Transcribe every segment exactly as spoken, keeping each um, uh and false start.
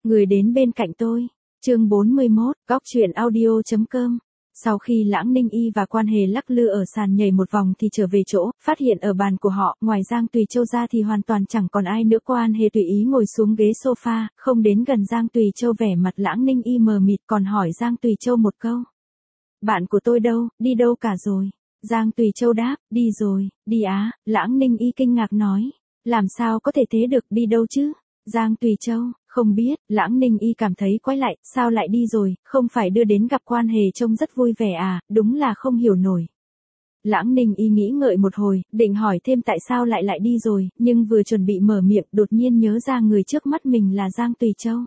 Người đến bên cạnh tôi. Chương bốn mươi mốt, góc truyện audio chấm com. Sau khi Lãng Ninh Y và Quan Hề lắc lư ở sàn nhảy một vòng thì trở về chỗ, phát hiện ở bàn của họ, ngoài Giang Tùy Châu ra thì hoàn toàn chẳng còn ai nữa. Quan Hề tùy ý ngồi xuống ghế sofa, không đến gần Giang Tùy Châu, vẻ mặt Lãng Ninh Y mờ mịt, còn hỏi Giang Tùy Châu một câu. Bạn của tôi đâu, đi đâu cả rồi? Giang Tùy Châu đáp, đi rồi, đi á. Lãng Ninh Y kinh ngạc nói, làm sao có thể thế được, đi đâu chứ? Giang Tùy Châu, không biết. Lãng Ninh Y cảm thấy quái lại, sao lại đi rồi, không phải đưa đến gặp Quan Hề trông rất vui vẻ à, đúng là không hiểu nổi. Lãng Ninh Y nghĩ ngợi một hồi, định hỏi thêm tại sao lại lại đi rồi, nhưng vừa chuẩn bị mở miệng, đột nhiên nhớ ra người trước mắt mình là Giang Tùy Châu.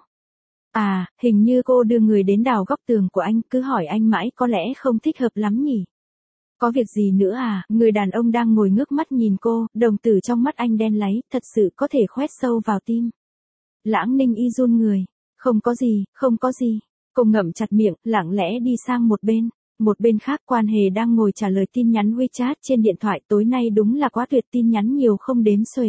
À, hình như cô đưa người đến đào góc tường của anh, cứ hỏi anh mãi có lẽ không thích hợp lắm nhỉ. Có việc gì nữa à? Người đàn ông đang ngồi ngước mắt nhìn cô, đồng tử trong mắt anh đen láy, thật sự có thể khoét sâu vào tim. Lãng Ninh Y run người. Không có gì, không có gì. Cô ngậm chặt miệng, lặng lẽ đi sang một bên. Một bên khác Quan Hề đang ngồi trả lời tin nhắn WeChat trên điện thoại, tối nay đúng là quá tuyệt, tin nhắn nhiều không đếm xuể.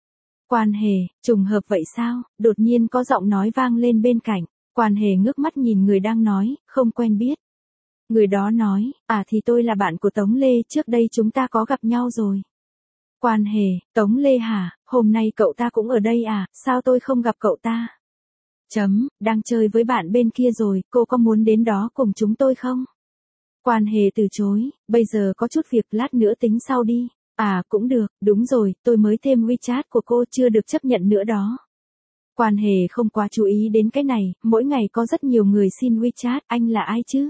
Quan Hề, trùng hợp vậy sao? Đột nhiên có giọng nói vang lên bên cạnh. Quan Hề ngước mắt nhìn người đang nói, không quen biết. Người đó nói, à thì tôi là bạn của Tống Lê, trước đây chúng ta có gặp nhau rồi. Quan Hề, Tống Lê hả, hôm nay cậu ta cũng ở đây à, sao tôi không gặp cậu ta? Chấm, đang chơi với bạn bên kia rồi, cô có muốn đến đó cùng chúng tôi không? Quan Hề từ chối, bây giờ có chút việc, lát nữa tính sau đi. À cũng được, đúng rồi, tôi mới thêm WeChat của cô, chưa được chấp nhận nữa đó. Quan Hề không quá chú ý đến cái này, mỗi ngày có rất nhiều người xin WeChat, anh là ai chứ?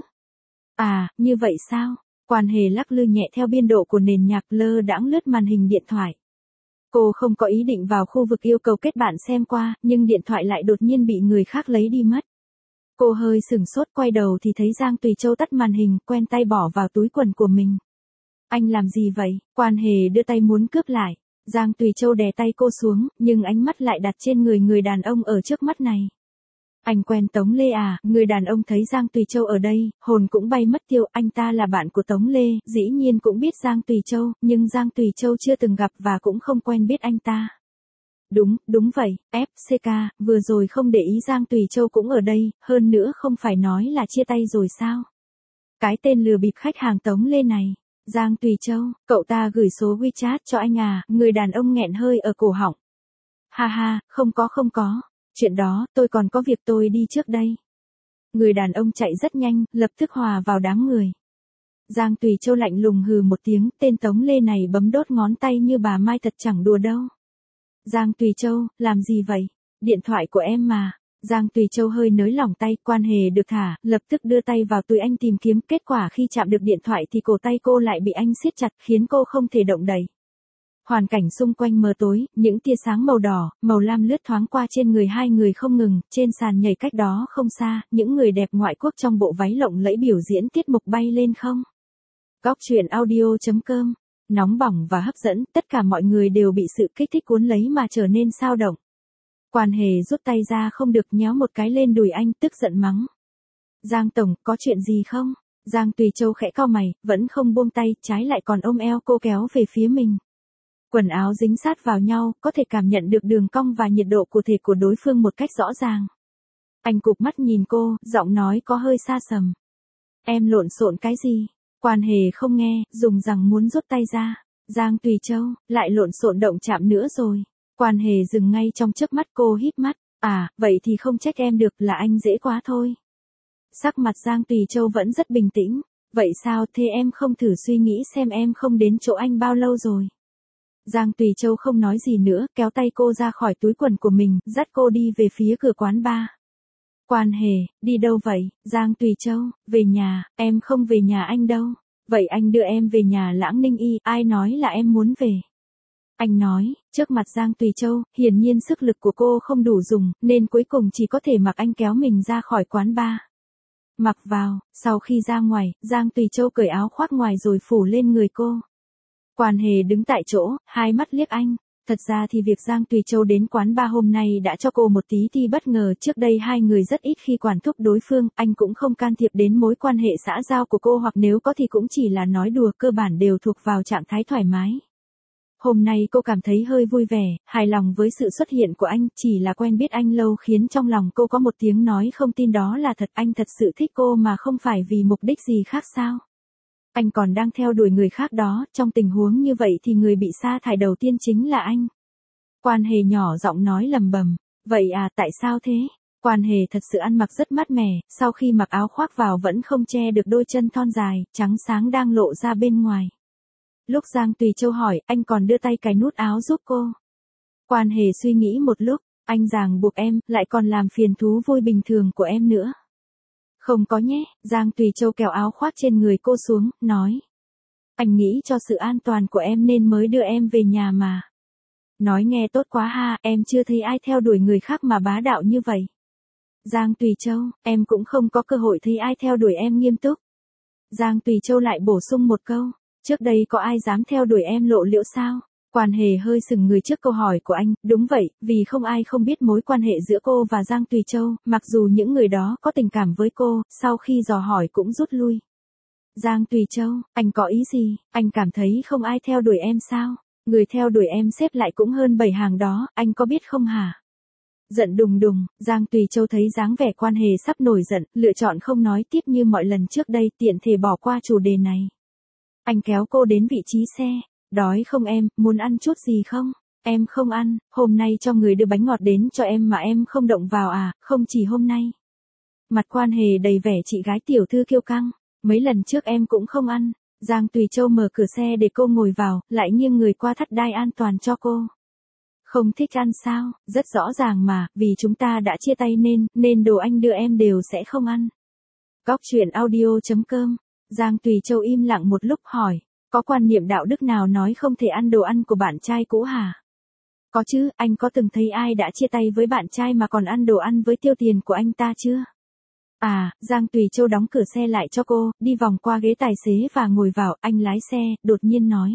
À, như vậy sao? Quan Hề lắc lư nhẹ theo biên độ của nền nhạc, lơ đãng lướt màn hình điện thoại. Cô không có ý định vào khu vực yêu cầu kết bạn xem qua, nhưng điện thoại lại đột nhiên bị người khác lấy đi mất. Cô hơi sửng sốt, quay đầu thì thấy Giang Tùy Châu tắt màn hình, quen tay bỏ vào túi quần của mình. Anh làm gì vậy? Quan Hề đưa tay muốn cướp lại. Giang Tùy Châu đè tay cô xuống, nhưng ánh mắt lại đặt trên người người đàn ông ở trước mắt này. Anh quen Tống Lê à? Người đàn ông thấy Giang Tùy Châu ở đây, hồn cũng bay mất tiêu, anh ta là bạn của Tống Lê, dĩ nhiên cũng biết Giang Tùy Châu, nhưng Giang Tùy Châu chưa từng gặp và cũng không quen biết anh ta. Đúng, đúng vậy, ép xê ca, vừa rồi không để ý Giang Tùy Châu cũng ở đây, hơn nữa không phải nói là chia tay rồi sao? Cái tên lừa bịp khách hàng Tống Lê này. Giang Tùy Châu, cậu ta gửi số WeChat cho anh à? Người đàn ông nghẹn hơi ở cổ họng. Ha ha, không có không có. Chuyện đó, tôi còn có việc, tôi đi trước đây. Người đàn ông chạy rất nhanh, lập tức hòa vào đám người. Giang Tùy Châu lạnh lùng hừ một tiếng, tên Tống Lê này bấm đốt ngón tay như bà Mai, thật chẳng đùa đâu. Giang Tùy Châu, làm gì vậy? Điện thoại của em mà. Giang Tùy Châu hơi nới lỏng tay, Quan Hề được thả, lập tức đưa tay vào túi anh tìm kiếm, kết quả khi chạm được điện thoại thì cổ tay cô lại bị anh siết chặt, khiến cô không thể động đậy. Hoàn cảnh xung quanh mờ tối, những tia sáng màu đỏ, màu lam lướt thoáng qua trên người hai người không ngừng, trên sàn nhảy cách đó không xa, những người đẹp ngoại quốc trong bộ váy lộng lẫy biểu diễn tiết mục bay lên không. Góc truyện audio chấm com, nóng bỏng và hấp dẫn, tất cả mọi người đều bị sự kích thích cuốn lấy mà trở nên sao động. Quan Hề rút tay ra không được, nhéo một cái lên đùi anh, tức giận mắng. Giang tổng, có chuyện gì không? Giang Tùy Châu khẽ cau mày, vẫn không buông tay, trái lại còn ôm eo cô kéo về phía mình. Quần áo dính sát vào nhau, có thể cảm nhận được đường cong và nhiệt độ cụ thể của đối phương một cách rõ ràng. Anh cụp mắt nhìn cô, giọng nói có hơi xa sầm. Em lộn xộn cái gì? Quan Hề không nghe, dùng rằng muốn rút tay ra. Giang Tùy Châu, lại lộn xộn động chạm nữa rồi. Quan Hề dừng ngay trong chớp mắt, cô híp mắt. À, vậy thì không trách em được, là anh dễ quá thôi. Sắc mặt Giang Tùy Châu vẫn rất bình tĩnh. Vậy sao, thế em không thử suy nghĩ xem em không đến chỗ anh bao lâu rồi? Giang Tùy Châu không nói gì nữa, kéo tay cô ra khỏi túi quần của mình, dắt cô đi về phía cửa quán bar. Quan Hề, đi đâu vậy? Giang Tùy Châu, về nhà, em không về nhà anh đâu. Vậy anh đưa em về nhà Lãng Ninh Y, ai nói là em muốn về? Anh nói, trước mặt Giang Tùy Châu, hiển nhiên sức lực của cô không đủ dùng, nên cuối cùng chỉ có thể mặc anh kéo mình ra khỏi quán bar. Mặc vào, sau khi ra ngoài, Giang Tùy Châu cởi áo khoác ngoài rồi phủ lên người cô. Quan Hề đứng tại chỗ, hai mắt liếc anh. Thật ra thì việc Giang Tùy Châu đến quán bar hôm nay đã cho cô một tí ti bất ngờ, trước đây hai người rất ít khi quản thúc đối phương, anh cũng không can thiệp đến mối quan hệ xã giao của cô, hoặc nếu có thì cũng chỉ là nói đùa, cơ bản đều thuộc vào trạng thái thoải mái. Hôm nay cô cảm thấy hơi vui vẻ, hài lòng với sự xuất hiện của anh, chỉ là quen biết anh lâu khiến trong lòng cô có một tiếng nói không tin đó là thật, anh thật sự thích cô mà không phải vì mục đích gì khác sao? Anh còn đang theo đuổi người khác đó, trong tình huống như vậy thì người bị sa thải đầu tiên chính là anh. Quan Hề nhỏ giọng nói lầm bầm, vậy à, tại sao thế? Quan Hề thật sự ăn mặc rất mát mẻ, sau khi mặc áo khoác vào vẫn không che được đôi chân thon dài, trắng sáng đang lộ ra bên ngoài. Lúc Giang Tùy Châu hỏi, anh còn đưa tay cài nút áo giúp cô. Quan Hề suy nghĩ một lúc, anh ràng buộc em, lại còn làm phiền thú vui bình thường của em nữa. Không có nhé, Giang Tùy Châu kéo áo khoác trên người cô xuống, nói. Anh nghĩ cho sự an toàn của em nên mới đưa em về nhà mà. Nói nghe tốt quá ha, em chưa thấy ai theo đuổi người khác mà bá đạo như vậy. Giang Tùy Châu, em cũng không có cơ hội thấy ai theo đuổi em nghiêm túc. Giang Tùy Châu lại bổ sung một câu, trước đây có ai dám theo đuổi em lộ liễu sao? Quan Hề hơi sừng người trước câu hỏi của anh, đúng vậy, vì không ai không biết mối quan hệ giữa cô và Giang Tùy Châu, mặc dù những người đó có tình cảm với cô, sau khi dò hỏi cũng rút lui. Giang Tùy Châu, anh có ý gì, anh cảm thấy không ai theo đuổi em sao? Người theo đuổi em xếp lại cũng hơn bảy hàng đó, anh có biết không hả? Giận đùng đùng, Giang Tùy Châu thấy dáng vẻ Quan Hề sắp nổi giận, lựa chọn không nói tiếp như mọi lần trước đây, tiện thể bỏ qua chủ đề này. Anh kéo cô đến vị trí xe, đói không em, muốn ăn chút gì không? Em không ăn, hôm nay cho người đưa bánh ngọt đến cho em mà em không động vào à, không chỉ hôm nay. Mặt Quan Hề đầy vẻ chị gái tiểu thư kiêu căng, mấy lần trước em cũng không ăn. Giang Tùy Châu mở cửa xe để cô ngồi vào, lại nghiêng người qua thắt đai an toàn cho cô. Không thích ăn sao, rất rõ ràng mà, vì chúng ta đã chia tay nên, nên đồ anh đưa em đều sẽ không ăn. Góc truyện audio chấm com. Giang Tùy Châu im lặng một lúc hỏi, có quan niệm đạo đức nào nói không thể ăn đồ ăn của bạn trai cũ hả? Có chứ, anh có từng thấy ai đã chia tay với bạn trai mà còn ăn đồ ăn với tiêu tiền của anh ta chưa? À, Giang Tùy Châu đóng cửa xe lại cho cô, đi vòng qua ghế tài xế và ngồi vào, anh lái xe, đột nhiên nói.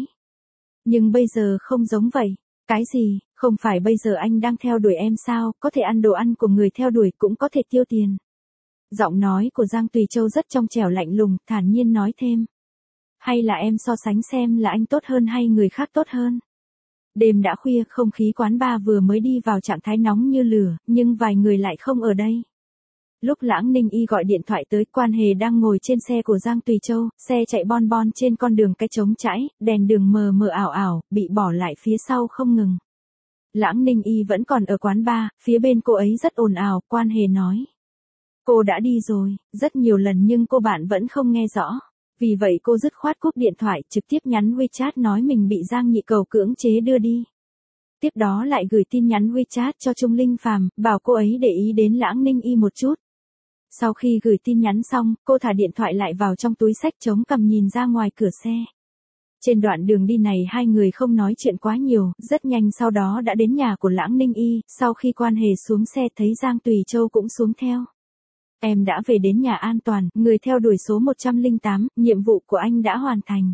Nhưng bây giờ không giống vậy. Cái gì, không phải bây giờ anh đang theo đuổi em sao, có thể ăn đồ ăn của người theo đuổi cũng có thể tiêu tiền. Giọng nói của Giang Tùy Châu rất trong trẻo lạnh lùng, thản nhiên nói thêm. Hay là em so sánh xem là anh tốt hơn hay người khác tốt hơn? Đêm đã khuya, không khí quán bar vừa mới đi vào trạng thái nóng như lửa, nhưng vài người lại không ở đây. Lúc Lãng Ninh Y gọi điện thoại tới, Quan Hề đang ngồi trên xe của Giang Tùy Châu, xe chạy bon bon trên con đường cái trống trải, đèn đường mờ mờ ảo ảo, bị bỏ lại phía sau không ngừng. Lãng Ninh Y vẫn còn ở quán bar, phía bên cô ấy rất ồn ào, Quan Hề nói. Cô đã đi rồi, rất nhiều lần nhưng cô bạn vẫn không nghe rõ. Vì vậy cô dứt khoát cúp điện thoại, trực tiếp nhắn WeChat nói mình bị Giang Nhị Cầu cưỡng chế đưa đi. Tiếp đó lại gửi tin nhắn WeChat cho Trung Linh Phàm, bảo cô ấy để ý đến Lãng Ninh Y một chút. Sau khi gửi tin nhắn xong, cô thả điện thoại lại vào trong túi xách chống cằm nhìn ra ngoài cửa xe. Trên đoạn đường đi này hai người không nói chuyện quá nhiều, rất nhanh sau đó đã đến nhà của Lãng Ninh Y, sau khi Quan Hề xuống xe thấy Giang Tùy Châu cũng xuống theo. Em đã về đến nhà an toàn, người theo đuổi số một trăm lẻ tám, nhiệm vụ của anh đã hoàn thành.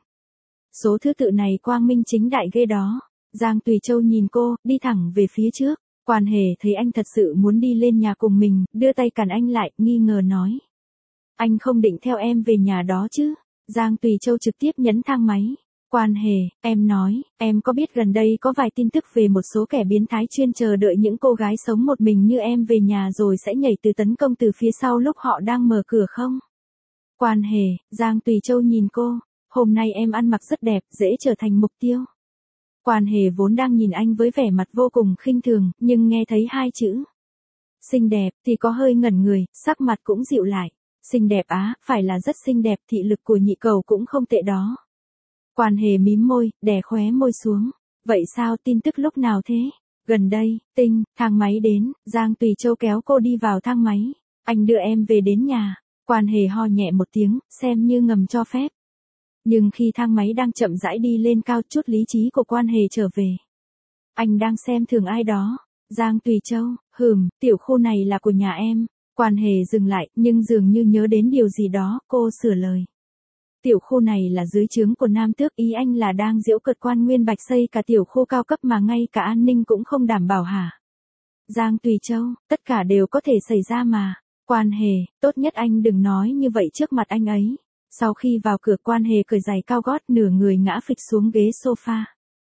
Số thứ tự này quang minh chính đại ghê đó. Giang Tùy Châu nhìn cô, đi thẳng về phía trước. Quan Hề thấy anh thật sự muốn đi lên nhà cùng mình, đưa tay cản anh lại, nghi ngờ nói. Anh không định theo em về nhà đó chứ? Giang Tùy Châu trực tiếp nhấn thang máy. Quan Hề, em nói, em có biết gần đây có vài tin tức về một số kẻ biến thái chuyên chờ đợi những cô gái sống một mình như em về nhà rồi sẽ nhảy từ tấn công từ phía sau lúc họ đang mở cửa không? Quan Hề, Giang Tùy Châu nhìn cô, hôm nay em ăn mặc rất đẹp, dễ trở thành mục tiêu. Quan Hề vốn đang nhìn anh với vẻ mặt vô cùng khinh thường, nhưng nghe thấy hai chữ xinh đẹp thì có hơi ngẩn người, sắc mặt cũng dịu lại. Xinh đẹp á, phải là rất xinh đẹp, thị lực của Nhị Cầu cũng không tệ đó. Quan Hề mím môi, đè khóe môi xuống. Vậy sao, tin tức lúc nào thế? Gần đây, Tinh, thang máy đến, Giang Tùy Châu kéo cô đi vào thang máy. Anh đưa em về đến nhà. Quan Hề ho nhẹ một tiếng, xem như ngầm cho phép. Nhưng khi thang máy đang chậm rãi đi lên cao, chút lý trí của Quan Hề trở về. Anh đang xem thường ai đó. Giang Tùy Châu, hừm, tiểu khu này là của nhà em. Quan Hề dừng lại, nhưng dường như nhớ đến điều gì đó, cô sửa lời. Tiểu khu này là dưới trướng của Nam Tước, ý anh là đang giễu cợt Quan Nguyên Bạch xây cả tiểu khu cao cấp mà ngay cả an ninh cũng không đảm bảo hả? Giang Tùy Châu, tất cả đều có thể xảy ra mà. Quan Hề, tốt nhất anh đừng nói như vậy trước mặt anh ấy. Sau khi vào cửa, Quan Hề cởi giày cao gót, nửa người ngã phịch xuống ghế sofa.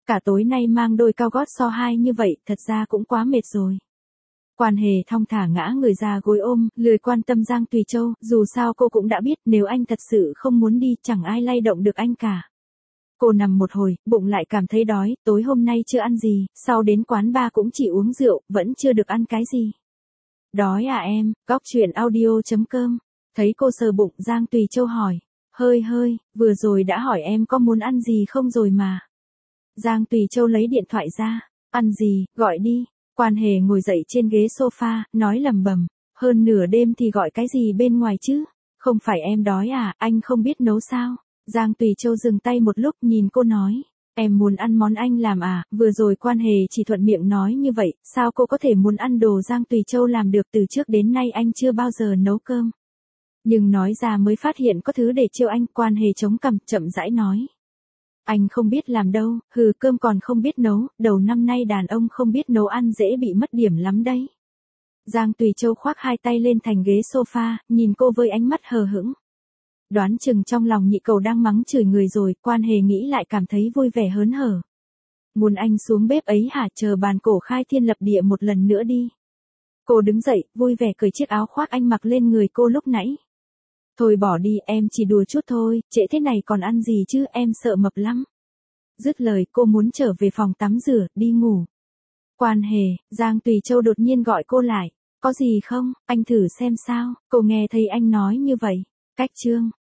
Cả tối nay mang đôi cao gót so hai như vậy, thật ra cũng quá mệt rồi. Quan Hề thong thả ngã người ra gối ôm, lười quan tâm Giang Tùy Châu, dù sao cô cũng đã biết nếu anh thật sự không muốn đi, chẳng ai lay động được anh cả. Cô nằm một hồi, bụng lại cảm thấy đói, tối hôm nay chưa ăn gì, sau đến quán bar cũng chỉ uống rượu, vẫn chưa được ăn cái gì. Đói à em, góc chuyện audio chấm com. Thấy cô sờ bụng, Giang Tùy Châu hỏi. Hơi hơi, vừa rồi đã hỏi em có muốn ăn gì không rồi mà. Giang Tùy Châu lấy điện thoại ra. Ăn gì, gọi đi. Quan Hề ngồi dậy trên ghế sofa, nói lầm bầm. Hơn nửa đêm thì gọi cái gì bên ngoài chứ? Không phải em đói à, anh không biết nấu sao? Giang Tùy Châu dừng tay một lúc nhìn cô nói. Em muốn ăn món anh làm à, vừa rồi Quan Hề chỉ thuận miệng nói như vậy, sao cô có thể muốn ăn đồ Giang Tùy Châu làm được, từ trước đến nay anh chưa bao giờ nấu cơm. Nhưng nói ra mới phát hiện có thứ để trêu anh. Quan Hề chống cằm, chậm rãi nói. Anh không biết làm đâu, hừ, cơm còn không biết nấu, đầu năm nay đàn ông không biết nấu ăn dễ bị mất điểm lắm đấy. Giang Tùy Châu khoác hai tay lên thành ghế sofa, nhìn cô với ánh mắt hờ hững. Đoán chừng trong lòng nhị cầu đang mắng chửi người rồi, Quan Hề nghĩ lại cảm thấy vui vẻ hớn hở. Muốn anh xuống bếp ấy hả, chờ bàn cổ khai thiên lập địa một lần nữa đi. Cô đứng dậy, vui vẻ cởi chiếc áo khoác anh mặc lên người cô lúc nãy. Thôi bỏ đi, em chỉ đùa chút thôi, trễ thế này còn ăn gì chứ, em sợ mập lắm. Dứt lời cô muốn trở về phòng tắm rửa, đi ngủ. Quan Hề, Giang Tùy Châu đột nhiên gọi cô lại. Có gì không, anh thử xem sao, cô nghe thấy anh nói như vậy. Cách chương.